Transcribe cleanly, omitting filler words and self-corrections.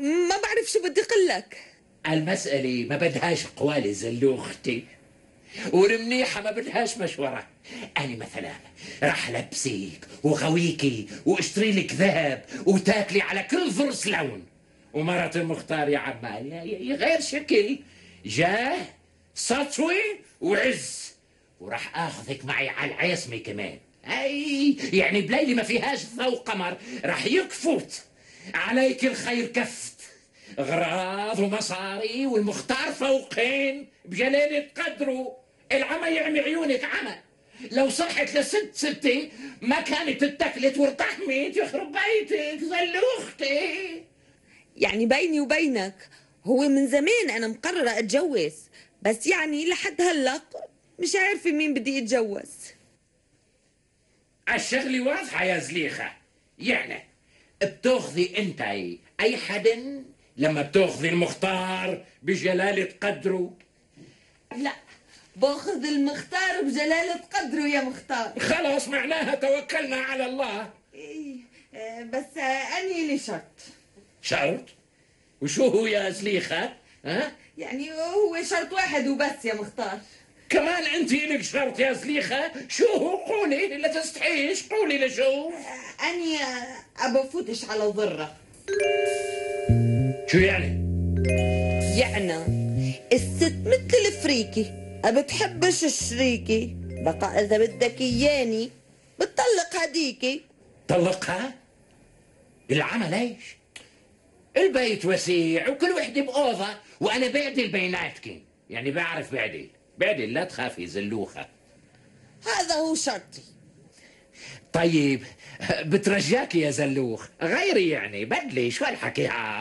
ما بعرف شو بدي قلك. المسألة ما بدهاش قوالي زلوختي، والمنيحة ما بدهاش مشورة. أنا مثلا راح لبسيك وغويكي واشتري لك ذهب وتاكلي على كل فرس لون، ومرة المختار يا عمال غير شكل، جاه سطوي وعز، وراح اخذك معي على العاصمة كمان. اي يعني بليلة ما فيهاش ضوء قمر راح يكفوت عليك الخير كفت، غراض ومصاري والمختار فوقين بجلالة قدره. العمى يعمي عيونك عمى، لو صحت ستي ما كانت اتكلت وارتحمت يخرب بيتك زلوختي. يعني بيني وبينك هو من زمان أنا مقررة أتجوز، بس يعني لحد هلأ مش عارفة مين بدي أتجوز. الشغلة واضحة يا زليخة، يعني بتاخذي انت اي حدا لما بتاخذي المختار بجلالة قدره؟ لا، باخذ المختار بجلالة قدره يا مختار. خلاص معناها توكلنا على الله. إيه، بس أني لي شرط. شرط؟ وشو هو يا زليخة؟ ها؟ يعني هو شرط واحد وبس يا مختار. كمان انت لك شرط يا زليخة؟ شو هو؟ قولي، لا تستحيش، قولي لشو. أني أبفوتش على ضرة. شو يعني؟ يعني الست مثل الفريكي بتحبش الشريكي، بقى إذا بدك إياني بتطلق هديكي. طلقها؟ العمل ايش؟ البيت وسيع وكل وحدة بأوضة، وأنا بعدل بيناتكم، يعني بعرف بعدل لا تخافي زلوخة. هذا هو شرطي. طيب بترجاك يا زلوخ غيري، يعني بدلي شو هالحكي